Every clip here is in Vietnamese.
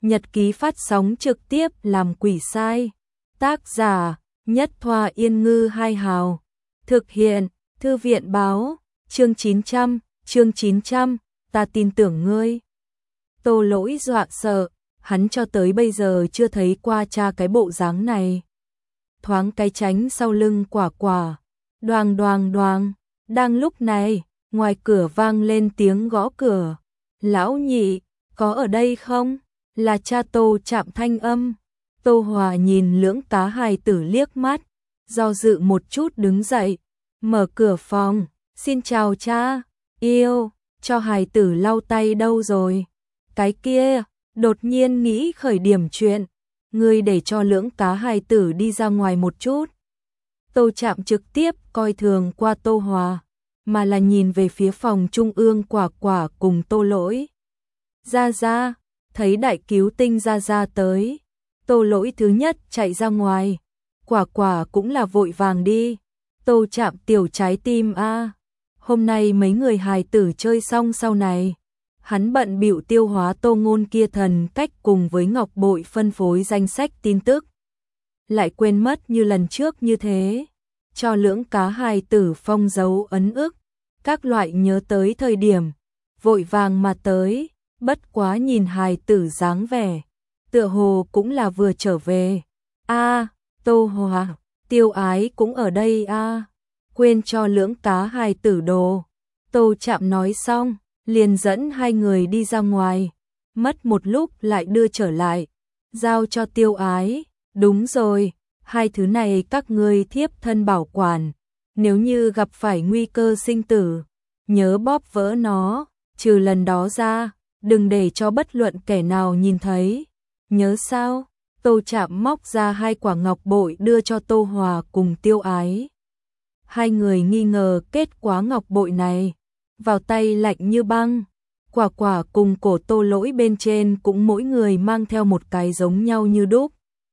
nhật ký phát sóng trực tiếp làm quỷ sai. Tác giả Nhất Thoa Yên Ngư Hai Hào. Thực hiện Thư viện Báo. Chương 900, ta tin tưởng ngươi. Tô Lỗi dọa sợ, hắn cho tới bây giờ chưa thấy qua cha cái bộ dáng này. Thoáng cái tránh sau lưng Quả Quả. Đoàng đoàng đoàng. Đang lúc này, ngoài cửa vang lên tiếng gõ cửa. Lão nhị, có ở đây không? Là cha Tô Trạm thanh âm. Tô Hòa nhìn lưỡng cá hài tử liếc mắt, do dự một chút đứng dậy, mở cửa phòng. Xin chào cha, yêu, cho hài tử lau tay đâu rồi? Cái kia, đột nhiên nghĩ khởi điểm chuyện, ngươi để cho lưỡng cá hài tử đi ra ngoài một chút. Tô Trạm trực tiếp coi thường qua Tô Hòa, mà là nhìn về phía phòng trung ương Quả Quả cùng Tô Lỗi. Ra ra, thấy đại cứu tinh ra ra tới. Tô Lỗi thứ nhất chạy ra ngoài, Quả Quả cũng là vội vàng đi. Tô Trạm tiểu trái tim a, hôm nay mấy người hài tử chơi xong sau này, hắn bận bịu tiêu hóa Tô Ngôn kia thần cách cùng với Ngọc Bội phân phối danh sách tin tức. Lại quên mất như lần trước như thế, cho lưỡng cá hài tử phong dấu ấn ức, các loại nhớ tới thời điểm, vội vàng mà tới, bất quá nhìn hài tử dáng vẻ, tựa hồ cũng là vừa trở về. A, Tô Hòa, Tiêu Ái cũng ở đây a. Quên cho lưỡng cá hài tử đồ. Tô Trạm nói xong, liền dẫn hai người đi ra ngoài, mất một lúc lại đưa trở lại, giao cho Tiêu Ái. Đúng rồi, hai thứ này các ngươi thiếp thân bảo quản, nếu như gặp phải nguy cơ sinh tử, nhớ bóp vỡ nó, trừ lần đó ra, đừng để cho bất luận kẻ nào nhìn thấy. Nhớ sao? Tô Trạm móc ra hai quả ngọc bội đưa cho Tô Hòa cùng Tiêu Ái. Hai người nghi ngờ kết quả ngọc bội này, vào tay lạnh như băng. Quả Quả cùng cổ Tô Lỗi bên trên cũng mỗi người mang theo một cái giống nhau như đúc.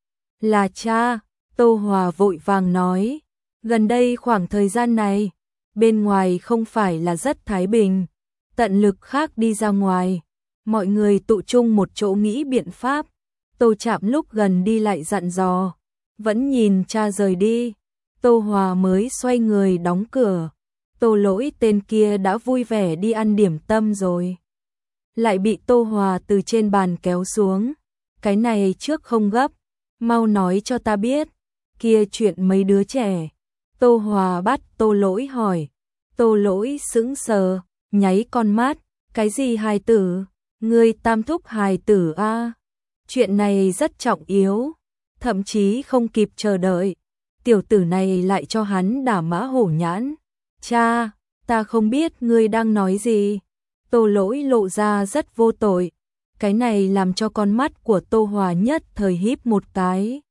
Là cha, Tô Hòa vội vàng nói, gần đây khoảng thời gian này, bên ngoài không phải là rất thái bình, tận lực khác đi ra ngoài, mọi người tụ chung một chỗ nghĩ biện pháp. Tô Trạm lúc gần đi lại dặn dò, vẫn nhìn cha rời đi, Tô Hòa mới xoay người đóng cửa. Tô Lỗi tên kia đã vui vẻ đi ăn điểm tâm rồi, lại bị Tô Hòa từ trên bàn kéo xuống. Cái này trước không gấp, mau nói cho ta biết, kia chuyện mấy đứa trẻ. Tô Hòa bắt Tô Lỗi hỏi. Tô Lỗi sững sờ, nháy con mắt, cái gì hài tử? Ngươi tam thúc hài tử a? Chuyện này rất trọng yếu, thậm chí không kịp chờ đợi, tiểu tử này lại cho hắn đả mã hổ nhãn. Cha, ta không biết ngươi đang nói gì. Tô Lỗi lộ ra rất vô tội, cái này làm cho con mắt của Tô Hòa nhất thời híp một cái.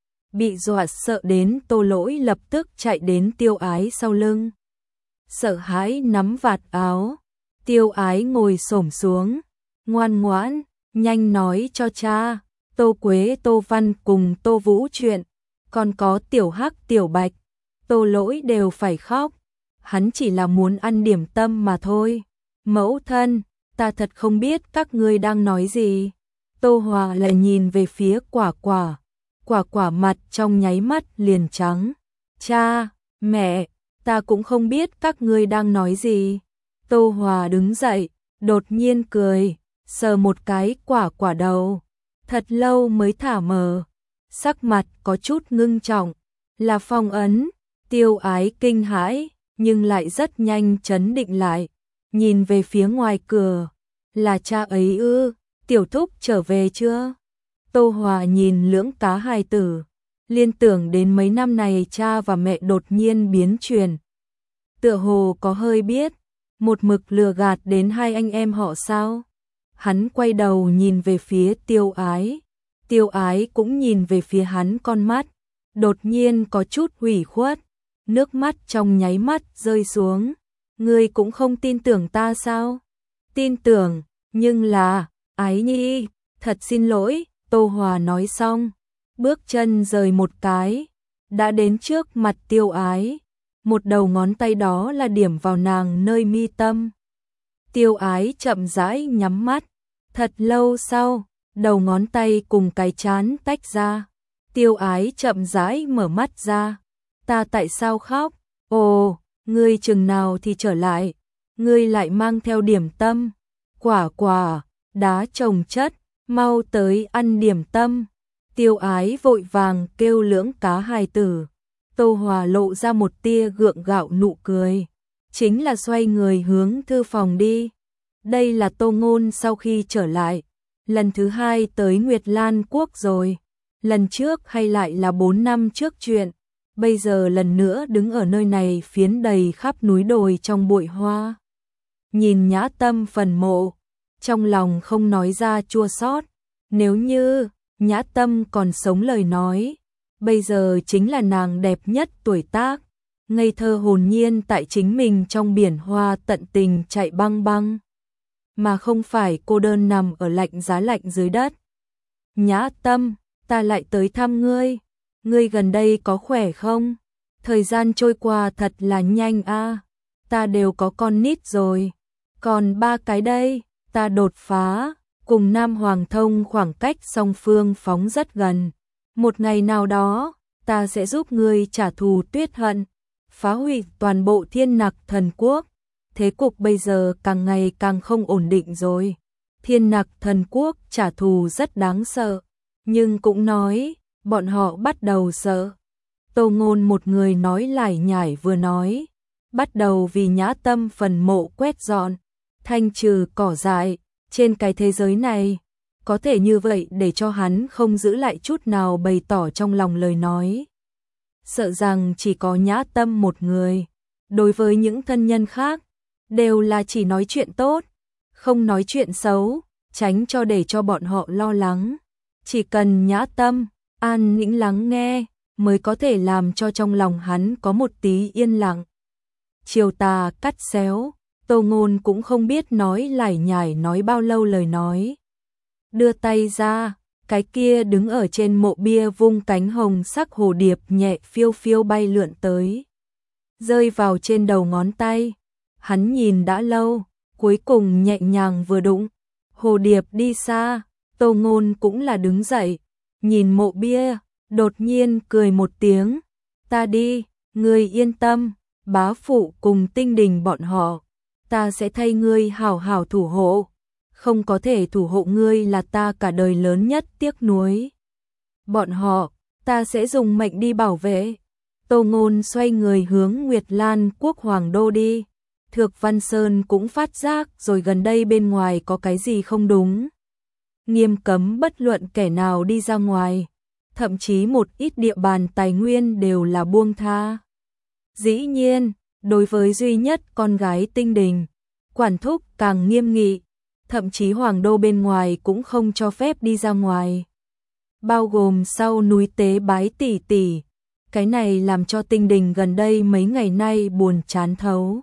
Bị dọa sợ đến Tô Lỗi lập tức chạy đến Tiêu Ái sau lưng, sợ hãi nắm vạt áo. Tiêu Ái ngồi xổm xuống, ngoan ngoãn, nhanh nói cho cha, Tô Quế, Tô Văn cùng Tô Vũ chuyện, còn có Tiểu Hắc, Tiểu Bạch. Tô Lỗi đều phải khóc, hắn chỉ là muốn ăn điểm tâm mà thôi. Mẫu thân, ta thật không biết các ngươi đang nói gì. Tô Hòa lại nhìn về phía Quả Quả, Quả Quả mặt trong nháy mắt liền trắng. Cha, mẹ, ta cũng không biết các ngươi đang nói gì. Tô Hòa đứng dậy, đột nhiên cười, sờ một cái Quả Quả đầu, thật lâu mới thả mờ, sắc mặt có chút ngưng trọng. Là phong ấn. Tiêu Ái kinh hãi, nhưng lại rất nhanh trấn định lại, nhìn về phía ngoài cửa. Là cha ấy ư? Tiểu thúc trở về chưa? Tô Hòa nhìn lưỡng cá hài tử, liên tưởng đến mấy năm này cha và mẹ đột nhiên biến chuyển, tựa hồ có hơi biết, một mực lừa gạt đến hai anh em họ sao. Hắn quay đầu nhìn về phía Tiêu Ái, Tiêu Ái cũng nhìn về phía hắn, con mắt đột nhiên có chút ủy khuất, nước mắt trong nháy mắt rơi xuống. Ngươi cũng không tin tưởng ta sao? Tin tưởng, nhưng là, Ái nhi, thật xin lỗi. Tô Hòa nói xong, bước chân rời một cái, đã đến trước mặt Tiêu Ái, một đầu ngón tay đó là điểm vào nàng nơi mi tâm. Tiêu Ái chậm rãi nhắm mắt, thật lâu sau, đầu ngón tay cùng cái trán tách ra. Tiêu Ái chậm rãi mở mắt ra. Ta tại sao khóc? Ồ, ngươi chừng nào thì trở lại? Ngươi lại mang theo điểm tâm. Quả, đá trồng chất, mau tới ăn điểm tâm. Tiêu Ái vội vàng kêu lưỡng cá hài tử. Tô Hòa lộ ra một tia gượng gạo nụ cười. Chính là xoay người hướng thư phòng đi. Đây là Tô Ngôn sau khi trở lại. Lần thứ 2 tới Nguyệt Lan Quốc rồi. Lần trước hay lại là 4 năm trước chuyện. Bây giờ lần nữa đứng ở nơi này phiến đầy khắp núi đồi trong bụi hoa. Nhìn Nhã Tâm phần mộ, trong lòng không nói ra chua xót. Nếu như Nhã Tâm còn sống lời nói, bây giờ chính là nàng đẹp nhất tuổi tác, ngây thơ hồn nhiên tại chính mình trong biển hoa tận tình chạy băng băng, mà không phải cô đơn nằm ở lạnh giá lạnh dưới đất. Nhã Tâm, ta lại tới thăm ngươi, ngươi gần đây có khỏe không? Thời gian trôi qua thật là nhanh a, ta đều có con nít rồi, còn 3 cái đây, ta đột phá, cùng Nam Hoàng Thông khoảng cách song phương phóng rất gần. Một ngày nào đó, ta sẽ giúp ngươi trả thù Tuyết Hận, phá hủy toàn bộ Thiên Nặc Thần Quốc. Thế cục bây giờ càng ngày càng không ổn định rồi. Thiên Nặc Thần Quốc trả thù rất đáng sợ, nhưng cũng nói, bọn họ bắt đầu sợ. Tô Ngôn một người nói lải nhải vừa nói, bắt đầu vì Nhã Tâm phần mộ quét dọn, thanh trừ cỏ dại, trên cái thế giới này, có thể như vậy để cho hắn không giữ lại chút nào bày tỏ trong lòng lời nói. Sợ rằng chỉ có Nhã Tâm một người, đối với những thân nhân khác, đều là chỉ nói chuyện tốt, không nói chuyện xấu, tránh cho để cho bọn họ lo lắng. Chỉ cần Nhã Tâm an tĩnh lắng nghe, mới có thể làm cho trong lòng hắn có một tí yên lặng. Chiều tà cắt xéo, Tô Ngôn cũng không biết nói lải nhải nói bao lâu lời nói. Đưa tay ra, cái kia đứng ở trên mộ bia vung cánh hồng sắc hồ điệp nhẹ phiêu phiêu bay lượn tới, rơi vào trên đầu ngón tay. Hắn nhìn đã lâu, cuối cùng nhẹ nhàng vừa đụng, hồ điệp đi xa. Tô Ngôn cũng là đứng dậy, nhìn mộ bia, đột nhiên cười một tiếng. Ta đi, ngươi yên tâm, bá phụ cùng Tinh Đình bọn họ, ta sẽ thay ngươi hảo hảo thủ hộ. Không có thể thủ hộ ngươi là ta cả đời lớn nhất tiếc nuối. Bọn họ, ta sẽ dùng mệnh đi bảo vệ. Tô Ngôn xoay người hướng Nguyệt Lan Quốc Hoàng đô đi. Thược Văn Sơn cũng phát giác rồi gần đây bên ngoài có cái gì không đúng. Nghiêm cấm bất luận kẻ nào đi ra ngoài, thậm chí một ít địa bàn tài nguyên đều là buông tha. Dĩ nhiên, đối với duy nhất con gái Tinh Đình, quản thúc càng nghiêm nghị, thậm chí hoàng đô bên ngoài cũng không cho phép đi ra ngoài. Bao gồm sau núi tế bái tỷ tỷ, cái này làm cho Tinh Đình gần đây mấy ngày nay buồn chán thấu.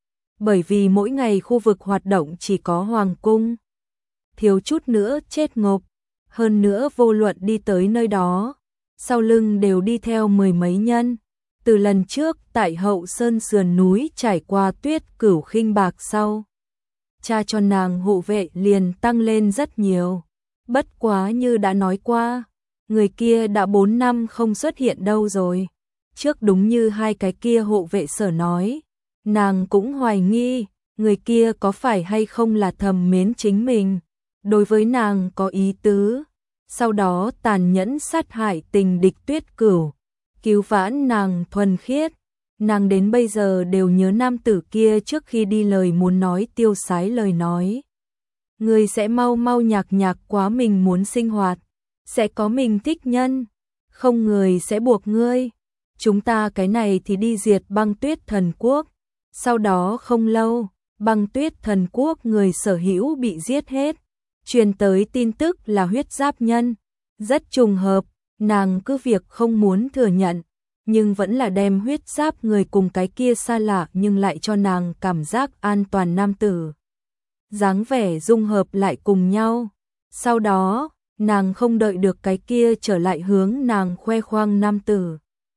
Bởi vì mỗi ngày khu vực hoạt động chỉ có hoàng cung, thiếu chút nữa chết ngộp, hơn nữa vô luận đi tới nơi đó, sau lưng đều đi theo 10 mấy nhân. Từ lần trước tại Hậu Sơn sườn núi trải qua Tuyết Cửu khinh bạc sau, cha cho nàng hộ vệ liền tăng lên rất nhiều. Bất quá như đã nói qua, người kia đã 4 năm không xuất hiện đâu rồi. Trước đúng như hai cái kia hộ vệ sở nói, nàng cũng hoài nghi, người kia có phải hay không là thầm mến chính mình, đối với nàng có ý tứ, sau đó tàn nhẫn sát hại tình địch Tuyết Cửu, cứu vãn nàng thuần khiết. Nàng đến bây giờ đều nhớ nam tử kia trước khi đi lời muốn nói tiêu sái lời nói. Người sẽ mau mau nhạc quá mình muốn sinh hoạt, sẽ có mình thích nhân, không người sẽ buộc ngươi. Chúng ta cái này thì đi diệt Băng Tuyết Thần Quốc. Sau đó không lâu, Băng Tuyết Thần Quốc người sở hữu bị giết hết. Truyền tới tin tức là huyết giáp nhân. Rất trùng hợp, nàng cứ việc không muốn thừa nhận, nhưng vẫn là đem huyết giáp người cùng cái kia xa lạ nhưng lại cho nàng cảm giác an toàn nam tử. Dáng vẻ dung hợp lại cùng nhau. Sau đó, nàng không đợi được cái kia trở lại hướng nàng khoe khoang nam tử,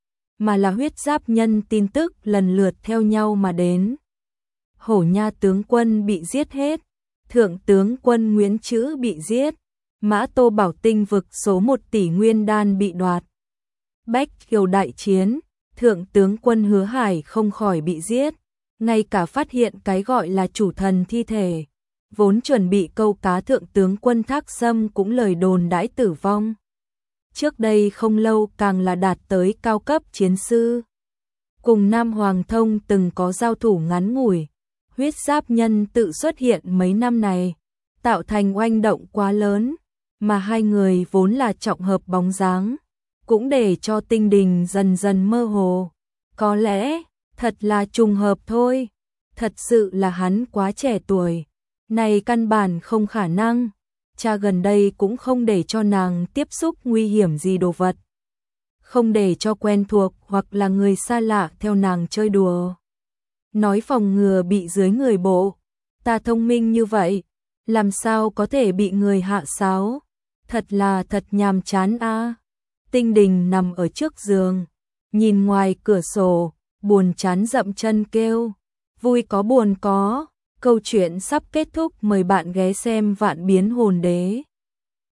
mà là huyết giáp nhân tin tức lần lượt theo nhau mà đến. Hổ Nha tướng quân bị giết hết, thượng tướng quân Nguyễn Trữ bị giết, Mã Tô bảo tinh vực số 1 tỷ nguyên đan bị đoạt. Bách Kiều đại chiến, thượng tướng quân Hứa Hải không khỏi bị giết, ngay cả phát hiện cái gọi là chủ thần thi thể, vốn chuẩn bị câu cá thượng tướng quân Thác Sâm cũng lời đồn đãi tử vong. Trước đây không lâu càng là đạt tới cao cấp chiến sư. Cùng Nam Hoàng Thông từng có giao thủ ngắn ngủi, huyết giáp nhân tự xuất hiện mấy năm này, tạo thành oanh động quá lớn, mà hai người vốn là trọng hợp bóng dáng, cũng để cho Tinh Đình dần dần mơ hồ. Có lẽ, thật là trùng hợp thôi, thật sự là hắn quá trẻ tuổi, này căn bản không khả năng, cha gần đây cũng không để cho nàng tiếp xúc nguy hiểm gì đồ vật. Không để cho quen thuộc hoặc là người xa lạ theo nàng chơi đùa. Nói phòng ngừa bị dưới người bộ, ta thông minh như vậy, làm sao có thể bị người hạ sáo, thật nhàm chán a. Tinh Đình nằm ở trước giường, nhìn ngoài cửa sổ, buồn chán dậm chân kêu, vui có buồn có, câu chuyện sắp kết thúc, mời bạn ghé xem Vạn Biến Hồn Đế.